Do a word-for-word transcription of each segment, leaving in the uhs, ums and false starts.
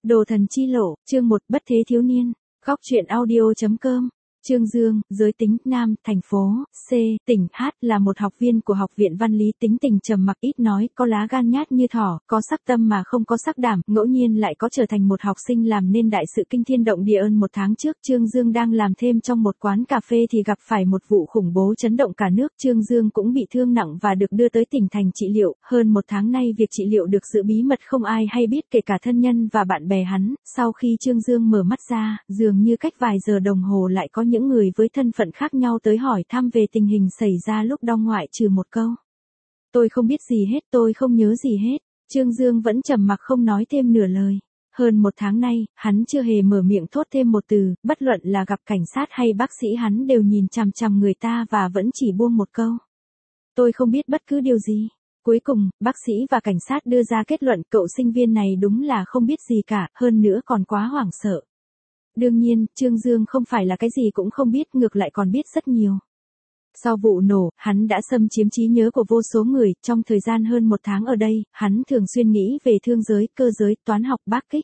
Đồ thần chi lộ, chương một, bất thế thiếu niên. Góc truyện audio.com. Trương Dương, giới tính, nam, thành phố, C, tỉnh, H, là một học viên của học viện văn lý, tính tình trầm mặc ít nói, có lá gan nhát như thỏ, có sắc tâm mà không có sắc đảm, ngẫu nhiên lại có trở thành một học sinh làm nên đại sự kinh thiên động địa. Ơn một tháng trước, Trương Dương đang làm thêm trong một quán cà phê thì gặp phải một vụ khủng bố chấn động cả nước. Trương Dương cũng bị thương nặng và được đưa tới tỉnh thành trị liệu. Hơn một tháng nay việc trị liệu được giữ bí mật, không ai hay biết kể cả thân nhân và bạn bè hắn. Sau khi Trương Dương mở mắt ra, dường như cách vài giờ đồng hồ lại có những người với thân phận khác nhau tới hỏi thăm về tình hình xảy ra lúc đau, ngoại trừ một câu: "Tôi không biết gì hết, tôi không nhớ gì hết." Trương Dương vẫn trầm mặc không nói thêm nửa lời. Hơn một tháng nay, hắn chưa hề mở miệng thốt thêm một từ, bất luận là gặp cảnh sát hay bác sĩ hắn đều nhìn chằm chằm người ta và vẫn chỉ buông một câu: "Tôi không biết bất cứ điều gì." Cuối cùng, bác sĩ và cảnh sát đưa ra kết luận cậu sinh viên này đúng là không biết gì cả, hơn nữa còn quá hoảng sợ. Đương nhiên, Trương Dương không phải là cái gì cũng không biết, ngược lại còn biết rất nhiều. Sau vụ nổ, hắn đã xâm chiếm trí nhớ của vô số người. Trong thời gian hơn một tháng ở đây, hắn thường xuyên nghĩ về thương giới, cơ giới, toán học, bác kích.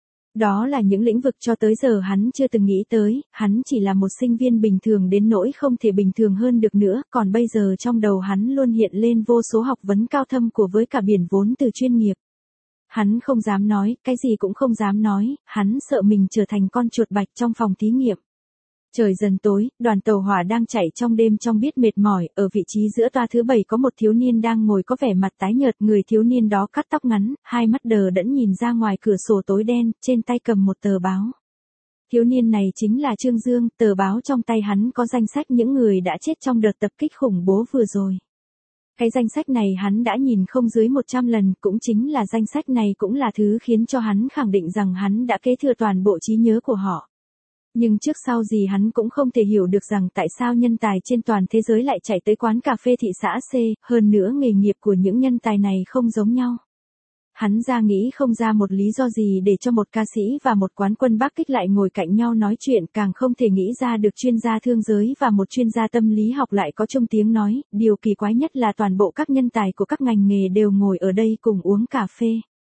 Đó là những lĩnh vực cho tới giờ hắn chưa từng nghĩ tới. Hắn chỉ là một sinh viên bình thường đến nỗi không thể bình thường hơn được nữa. Còn bây giờ trong đầu hắn luôn hiện lên vô số học vấn cao thâm của với cả biển vốn từ chuyên nghiệp. Hắn không dám nói, cái gì cũng không dám nói, hắn sợ mình trở thành con chuột bạch trong phòng thí nghiệm. Trời dần tối, đoàn tàu hỏa đang chạy trong đêm trong biết mệt mỏi. Ở vị trí giữa toa thứ bảy có một thiếu niên đang ngồi có vẻ mặt tái nhợt. Người thiếu niên đó cắt tóc ngắn, hai mắt đờ đẫn nhìn ra ngoài cửa sổ tối đen, trên tay cầm một tờ báo. Thiếu niên này chính là Trương Dương. Tờ báo trong tay hắn có danh sách những người đã chết trong đợt tập kích khủng bố vừa rồi. Cái danh sách này hắn đã nhìn không dưới một trăm lần, cũng chính là danh sách này cũng là thứ khiến cho hắn khẳng định rằng hắn đã kế thừa toàn bộ trí nhớ của họ. Nhưng trước sau gì hắn cũng không thể hiểu được rằng tại sao nhân tài trên toàn thế giới lại chạy tới quán cà phê thị xã C, hơn nữa nghề nghiệp của những nhân tài này không giống nhau. Hắn ra nghĩ không ra một lý do gì để cho một ca sĩ và một quán quân Bắc kích lại ngồi cạnh nhau nói chuyện, càng không thể nghĩ ra được chuyên gia thương giới và một chuyên gia tâm lý học lại có chung tiếng nói. Điều kỳ quái nhất là toàn bộ các nhân tài của các ngành nghề đều ngồi ở đây cùng uống cà phê.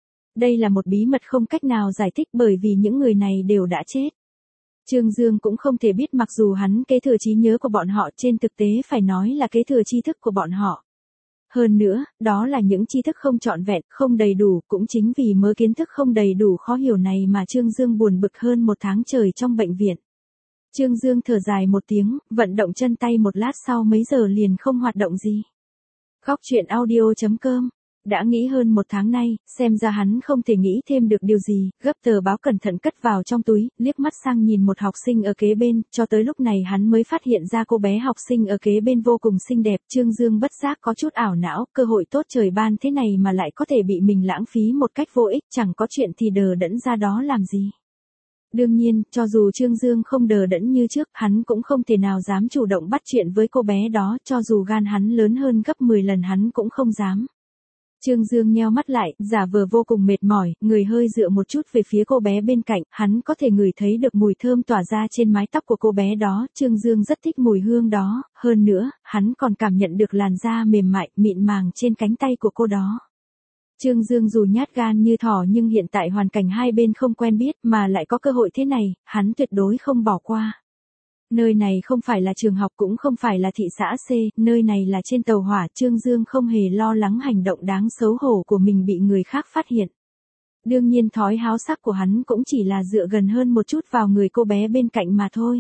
Đây là một bí mật không cách nào giải thích bởi vì những người này đều đã chết. Trương Dương cũng không thể biết, mặc dù hắn kế thừa trí nhớ của bọn họ, trên thực tế phải nói là kế thừa tri thức của bọn họ. Hơn nữa, đó là những tri thức không trọn vẹn, không đầy đủ, cũng chính vì mớ kiến thức không đầy đủ khó hiểu này mà Trương Dương buồn bực hơn một tháng trời trong bệnh viện. Trương Dương thở dài một tiếng, vận động chân tay một lát sau mấy giờ liền không hoạt động gì. Góc truyện audio.com. Đã nghĩ hơn một tháng nay, xem ra hắn không thể nghĩ thêm được điều gì, gấp tờ báo cẩn thận cất vào trong túi, liếc mắt sang nhìn một học sinh ở kế bên, cho tới lúc này hắn mới phát hiện ra cô bé học sinh ở kế bên vô cùng xinh đẹp. Trương Dương bất giác có chút ảo não, cơ hội tốt trời ban thế này mà lại có thể bị mình lãng phí một cách vô ích, chẳng có chuyện thì đờ đẫn ra đó làm gì. Đương nhiên, cho dù Trương Dương không đờ đẫn như trước, hắn cũng không thể nào dám chủ động bắt chuyện với cô bé đó, cho dù gan hắn lớn hơn gấp mười lần hắn cũng không dám. Trương Dương nheo mắt lại, giả vờ vô cùng mệt mỏi, người hơi dựa một chút về phía cô bé bên cạnh, hắn có thể ngửi thấy được mùi thơm tỏa ra trên mái tóc của cô bé đó. Trương Dương rất thích mùi hương đó, hơn nữa, hắn còn cảm nhận được làn da mềm mại, mịn màng trên cánh tay của cô đó. Trương Dương dù nhát gan như thỏ nhưng hiện tại hoàn cảnh hai bên không quen biết mà lại có cơ hội thế này, hắn tuyệt đối không bỏ qua. Nơi này không phải là trường học cũng không phải là thị xã C, nơi này là trên tàu hỏa. Trương Dương không hề lo lắng hành động đáng xấu hổ của mình bị người khác phát hiện. Đương nhiên thói háo sắc của hắn cũng chỉ là dựa gần hơn một chút vào người cô bé bên cạnh mà thôi.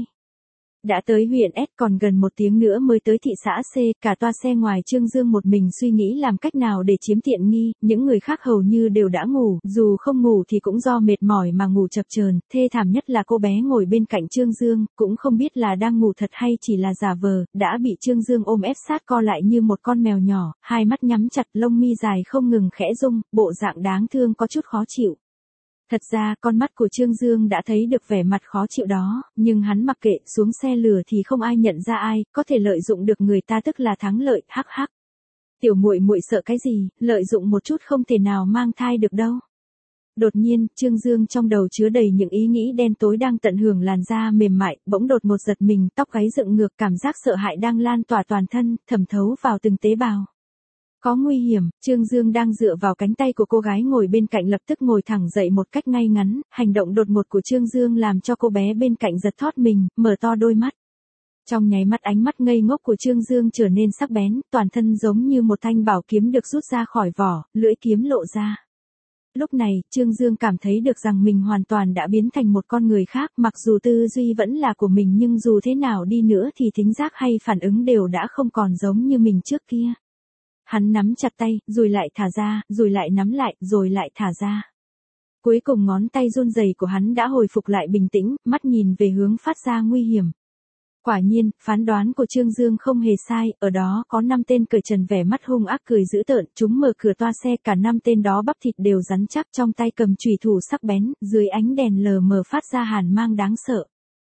Đã tới huyện S, còn gần một tiếng nữa mới tới thị xã C, cả toa xe ngoài Trương Dương một mình suy nghĩ làm cách nào để chiếm tiện nghi, những người khác hầu như đều đã ngủ, dù không ngủ thì cũng do mệt mỏi mà ngủ chập chờn. Thê thảm nhất là cô bé ngồi bên cạnh Trương Dương, cũng không biết là đang ngủ thật hay chỉ là giả vờ, đã bị Trương Dương ôm ép sát co lại như một con mèo nhỏ, hai mắt nhắm chặt, lông mi dài không ngừng khẽ rung, bộ dạng đáng thương có chút khó chịu. Thật ra, con mắt của Trương Dương đã thấy được vẻ mặt khó chịu đó, nhưng hắn mặc kệ, xuống xe lửa thì không ai nhận ra ai, có thể lợi dụng được người ta tức là thắng lợi, hắc hắc. Tiểu muội muội sợ cái gì, lợi dụng một chút không thể nào mang thai được đâu. Đột nhiên, Trương Dương trong đầu chứa đầy những ý nghĩ đen tối đang tận hưởng làn da mềm mại, bỗng đột một giật mình, tóc gáy dựng ngược, cảm giác sợ hãi đang lan tỏa toàn thân, thẩm thấu vào từng tế bào. Có nguy hiểm, Trương Dương đang dựa vào cánh tay của cô gái ngồi bên cạnh lập tức ngồi thẳng dậy một cách ngay ngắn, hành động đột ngột của Trương Dương làm cho cô bé bên cạnh giật thót mình, mở to đôi mắt. Trong nháy mắt ánh mắt ngây ngốc của Trương Dương trở nên sắc bén, toàn thân giống như một thanh bảo kiếm được rút ra khỏi vỏ, lưỡi kiếm lộ ra. Lúc này, Trương Dương cảm thấy được rằng mình hoàn toàn đã biến thành một con người khác, mặc dù tư duy vẫn là của mình nhưng dù thế nào đi nữa thì thính giác hay phản ứng đều đã không còn giống như mình trước kia. Hắn nắm chặt tay, rồi lại thả ra, rồi lại nắm lại, rồi lại thả ra. Cuối cùng ngón tay run rẩy của hắn đã hồi phục lại bình tĩnh, mắt nhìn về hướng phát ra nguy hiểm. Quả nhiên, phán đoán của Trương Dương không hề sai, ở đó có năm tên cởi trần vẻ mắt hung ác cười dữ tợn, chúng mở cửa toa xe, cả năm tên đó bắp thịt đều rắn chắc, trong tay cầm chùy thủ sắc bén, dưới ánh đèn lờ mờ phát ra hàn mang đáng sợ.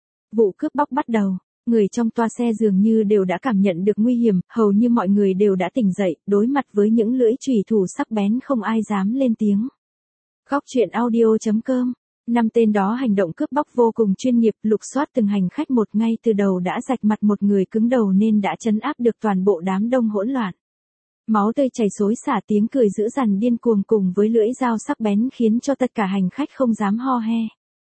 Vụ cướp bóc bắt đầu. Người trong toa xe dường như đều đã cảm nhận được nguy hiểm, hầu như mọi người đều đã tỉnh dậy, đối mặt với những lưỡi chùy thủ sắc bén không ai dám lên tiếng. Góc truyện audio chấm com. Năm tên đó hành động cướp bóc vô cùng chuyên nghiệp, lục soát từng hành khách một, ngay từ đầu đã rạch mặt một người cứng đầu nên đã trấn áp được toàn bộ đám đông hỗn loạn. Máu tươi chảy xối xả, tiếng cười dữ dằn điên cuồng cùng với lưỡi dao sắc bén khiến cho tất cả hành khách không dám ho he.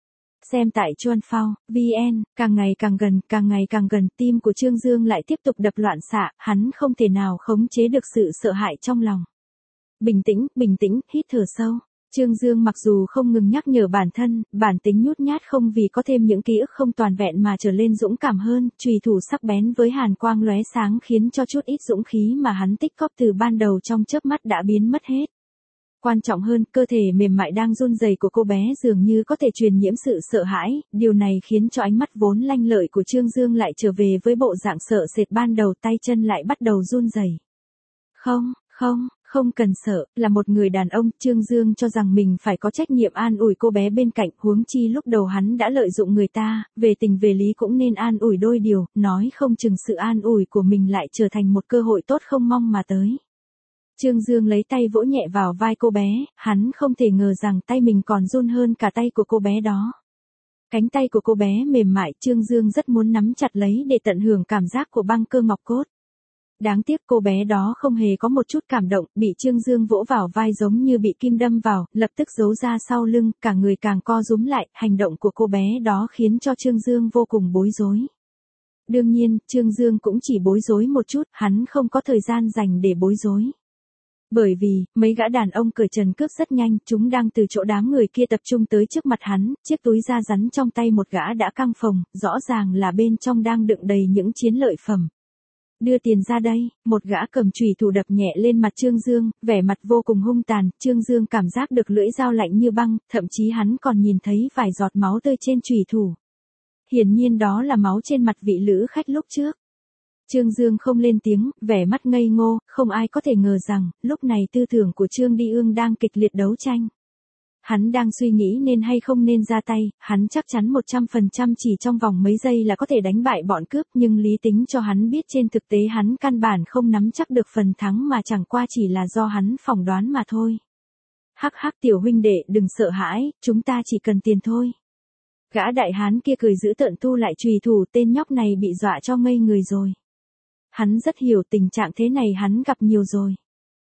Xem tại Chuan Phao, vn, càng ngày càng gần, càng ngày càng gần, tim của Trương Dương lại tiếp tục đập loạn xạ, hắn không thể nào khống chế được sự sợ hãi trong lòng. Bình tĩnh, bình tĩnh, hít thở sâu. Trương Dương mặc dù không ngừng nhắc nhở bản thân, bản tính nhút nhát không vì có thêm những ký ức không toàn vẹn mà trở lên dũng cảm hơn, chùy thủ sắc bén với hàn quang lóe sáng khiến cho chút ít dũng khí mà hắn tích góp từ ban đầu trong chớp mắt đã biến mất hết. Quan trọng hơn, cơ thể mềm mại đang run rẩy của cô bé dường như có thể truyền nhiễm sự sợ hãi, điều này khiến cho ánh mắt vốn lanh lợi của Trương Dương lại trở về với bộ dạng sợ sệt ban đầu, tay chân lại bắt đầu run rẩy. Không, không, không cần sợ, là một người đàn ông, Trương Dương cho rằng mình phải có trách nhiệm an ủi cô bé bên cạnh, huống chi lúc đầu hắn đã lợi dụng người ta, về tình về lý cũng nên an ủi đôi điều, nói không chừng sự an ủi của mình lại trở thành một cơ hội tốt không mong mà tới. Trương Dương lấy tay vỗ nhẹ vào vai cô bé, hắn không thể ngờ rằng tay mình còn run hơn cả tay của cô bé đó. Cánh tay của cô bé mềm mại, Trương Dương rất muốn nắm chặt lấy để tận hưởng cảm giác của băng cơ ngọc cốt. Đáng tiếc cô bé đó không hề có một chút cảm động, bị Trương Dương vỗ vào vai giống như bị kim đâm vào, lập tức giấu ra sau lưng, cả người càng co rúm lại, hành động của cô bé đó khiến cho Trương Dương vô cùng bối rối. Đương nhiên, Trương Dương cũng chỉ bối rối một chút, hắn không có thời gian dành để bối rối. Bởi vì, mấy gã đàn ông cởi trần cướp rất nhanh, chúng đang từ chỗ đám người kia tập trung tới trước mặt hắn, chiếc túi da rắn trong tay một gã đã căng phồng, rõ ràng là bên trong đang đựng đầy những chiến lợi phẩm. Đưa tiền ra đây, một gã cầm chùy thủ đập nhẹ lên mặt Trương Dương, vẻ mặt vô cùng hung tàn, Trương Dương cảm giác được lưỡi dao lạnh như băng, thậm chí hắn còn nhìn thấy vài giọt máu tươi trên chùy thủ. Hiển nhiên đó là máu trên mặt vị lữ khách lúc trước. Trương Dương không lên tiếng, vẻ mắt ngây ngô, không ai có thể ngờ rằng, lúc này tư tưởng của Trương Đi Ương đang kịch liệt đấu tranh. Hắn đang suy nghĩ nên hay không nên ra tay, hắn chắc chắn một trăm phần trăm chỉ trong vòng mấy giây là có thể đánh bại bọn cướp, nhưng lý tính cho hắn biết trên thực tế hắn căn bản không nắm chắc được phần thắng mà chẳng qua chỉ là do hắn phỏng đoán mà thôi. Hắc hắc tiểu huynh đệ đừng sợ hãi, chúng ta chỉ cần tiền thôi. Gã đại hán kia cười dữ tợn thu lại chùy thủ, tên nhóc này bị dọa cho ngây người rồi. Hắn rất hiểu tình trạng thế này hắn gặp nhiều rồi.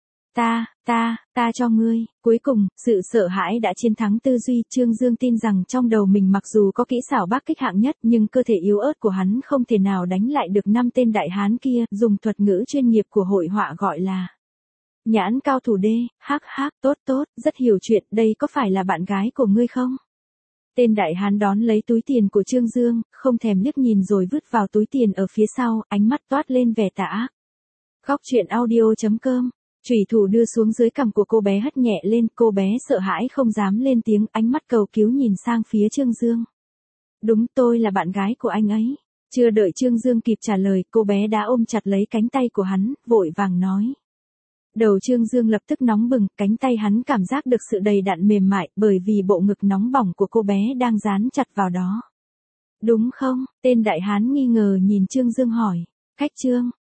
Ta, ta, ta cho ngươi, cuối cùng, sự sợ hãi đã chiến thắng tư duy, Trương Dương tin rằng trong đầu mình mặc dù có kỹ xảo bác kích hạng nhất nhưng cơ thể yếu ớt của hắn không thể nào đánh lại được năm tên đại hán kia, dùng thuật ngữ chuyên nghiệp của hội họa gọi là nhãn cao thủ đê, hắc hắc, tốt tốt, rất hiểu chuyện, đây có phải là bạn gái của ngươi không? Tên đại hán đón lấy túi tiền của Trương Dương, không thèm liếc nhìn rồi vứt vào túi tiền ở phía sau, ánh mắt toát lên vẻ tà ác. Góc truyện audio chấm com. Chùy thủ đưa xuống dưới cằm của cô bé hất nhẹ lên, cô bé sợ hãi không dám lên tiếng, ánh mắt cầu cứu nhìn sang phía Trương Dương. Đúng, tôi là bạn gái của anh ấy. Chưa đợi Trương Dương kịp trả lời, cô bé đã ôm chặt lấy cánh tay của hắn, vội vàng nói. Đầu Trương Dương lập tức nóng bừng, cánh tay hắn cảm giác được sự đầy đặn mềm mại, bởi vì bộ ngực nóng bỏng của cô bé đang dán chặt vào đó. Đúng không? Tên đại hán nghi ngờ nhìn Trương Dương hỏi. Cách Trương,